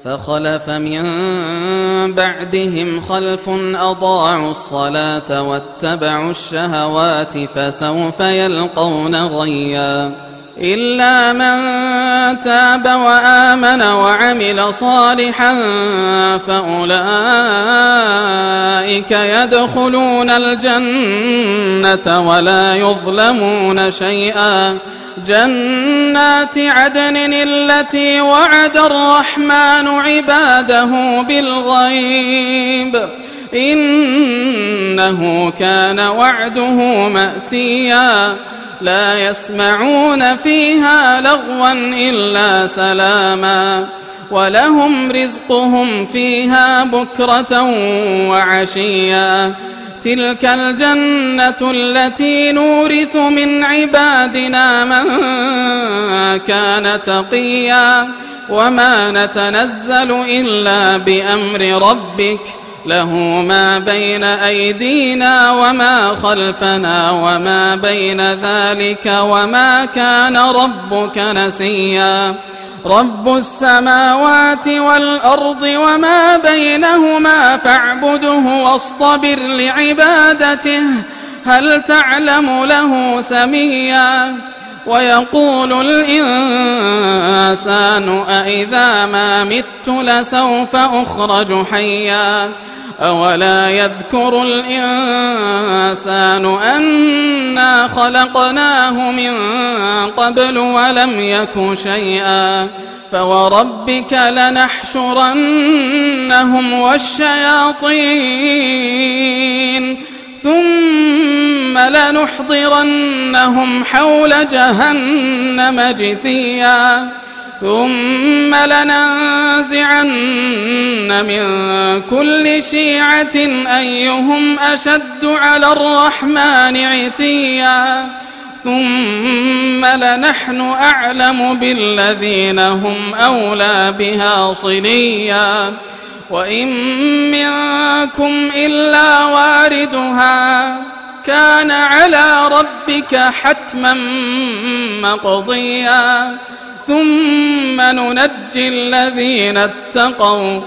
فخلف من بعدهم خلف أضاعوا الصلاة واتبعوا الشهوات فسوف يلقون غيا إلا من تاب وآمن وعمل صالحا فأولئك يدخلون الجنة ولا يظلمون شيئا جنات عدن التي وعد الرحمن عباده بالغيب إنه كان وعده مأتيا لا يسمعون فيها لغوا إلا سلاما ولهم رزقهم فيها بكرة وعشيا تلك الجنة التي نورث من عبادنا من كان تقيا وما نتنزل إلا بأمر ربك له ما بين أيدينا وما خلفنا وما بين ذلك وما كان ربك نسيا رب السماوات والأرض وما بينهما فاعبده واصطبر لعبادته هل تعلم له سميا ويقول الإنسان أإذا ما مت لسوف أخرج حيا أولا يذكر الإنسان أنا خلقناه من قبل ولم يك شيئا فوربك لنحشرنهم والشياطين ثم لنحضرنهم حول جهنم جثيا ثم لننزعن من كل شيعة أيهم أشد على الرحمن عتيا ثم لنحن أعلم بالذين هم أولى بها صليا وإن منكم إلا واردها كان على ربك حتما مقضيا ثم ننجي الذين اتقوا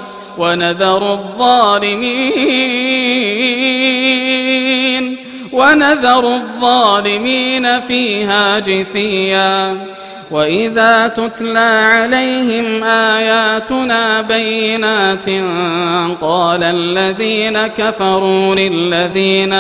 ونذر الظالمين فيها جثيا وإذا تتلى عليهم آياتنا بينات قال الذين كفروا للذين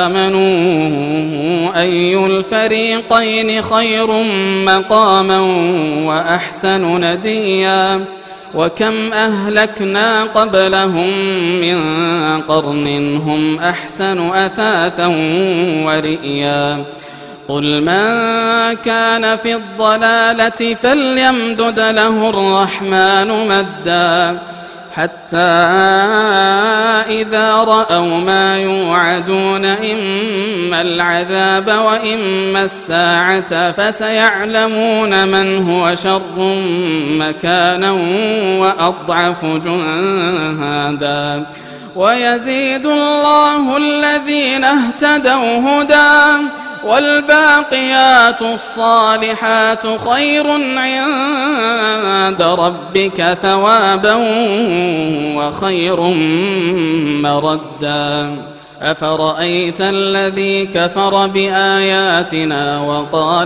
آمنوا أي الفريقين خير مقاما وأحسن نديا وكم أهلكنا قبلهم من قرن هم أحسن أثاثا ورئيا قل من كان في الضلالة فليمدد له الرحمن مدا حتى إذا رأوا ما يوعدون إما العذاب وإما الساعة فسيعلمون من هو شر مكانا وأضعف جهادا ويزيد الله الذين اهتدوا هدى والباقيات الصالحات خير عند ربك ثوابا وخير مردا أفرأيت الذي كفر بآياتنا وقال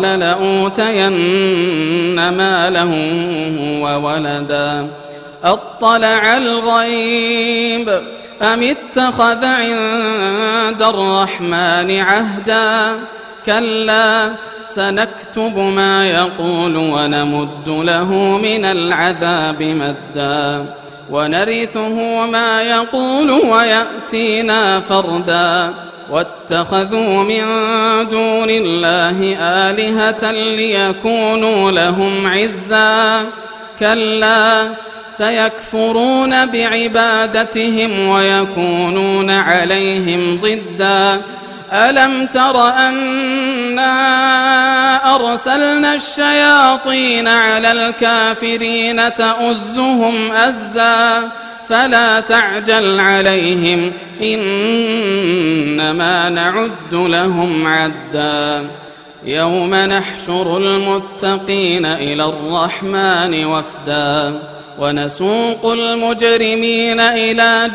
لأوتين ماله وولدا أطلع الغيب أم اتخذ عند الرحمن عهدا كلا سنكتب ما يقول ونمد له من العذاب مدا ونرثه ما يقول ويأتينا فردا واتخذوا من دون الله آلهة ليكونوا لهم عزا كلا سيكفرون بعبادتهم ويكونون عليهم ضدا ألم تر أنا أرسلنا الشياطين على الكافرين تؤزهم أزا فلا تعجل عليهم إنما نعد لهم عدا يوم نحشر المتقين إلى الرحمن وفدا ونسوق المجرمين إلى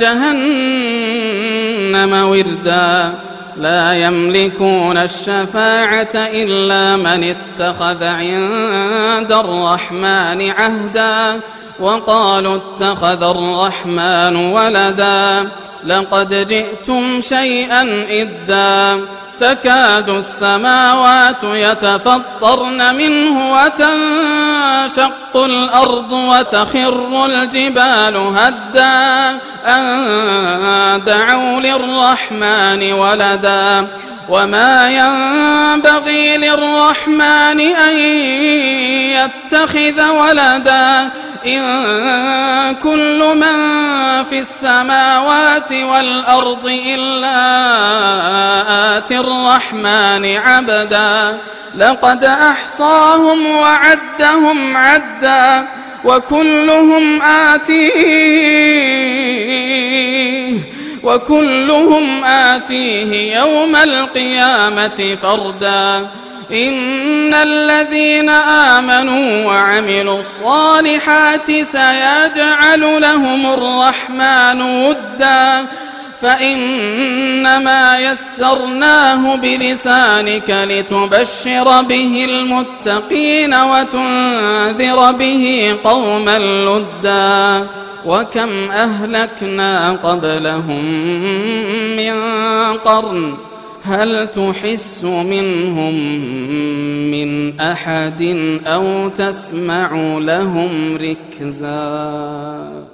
جهنم وردا لا يملكون الشفاعة إلا من اتخذ عند الرحمن عهدا وقالوا اتخذ الرحمن ولدا لقد جئتم شيئا إدا تكاد السماوات يتفطرن منه وتنشق الأرض وتخر الجبال هدا أن دعوا للرحمن ولدا وما ينبغي للرحمن أن يتخذ ولدا إن كل من في السماوات والأرض إلا آتي الرحمن عبدا لقد أحصاهم وعدهم عدا وكلهم آتيه يوم القيامة فردا إن الذين آمنوا وعملوا الصالحات سيجعل لهم الرحمن ودا فإنما يسرناه بلسانك لتبشر به المتقين وتنذر به قوما لدا وكم أهلكنا قبلهم من قرن هل تحس منهم من أحد أو تسمع لهم ركزا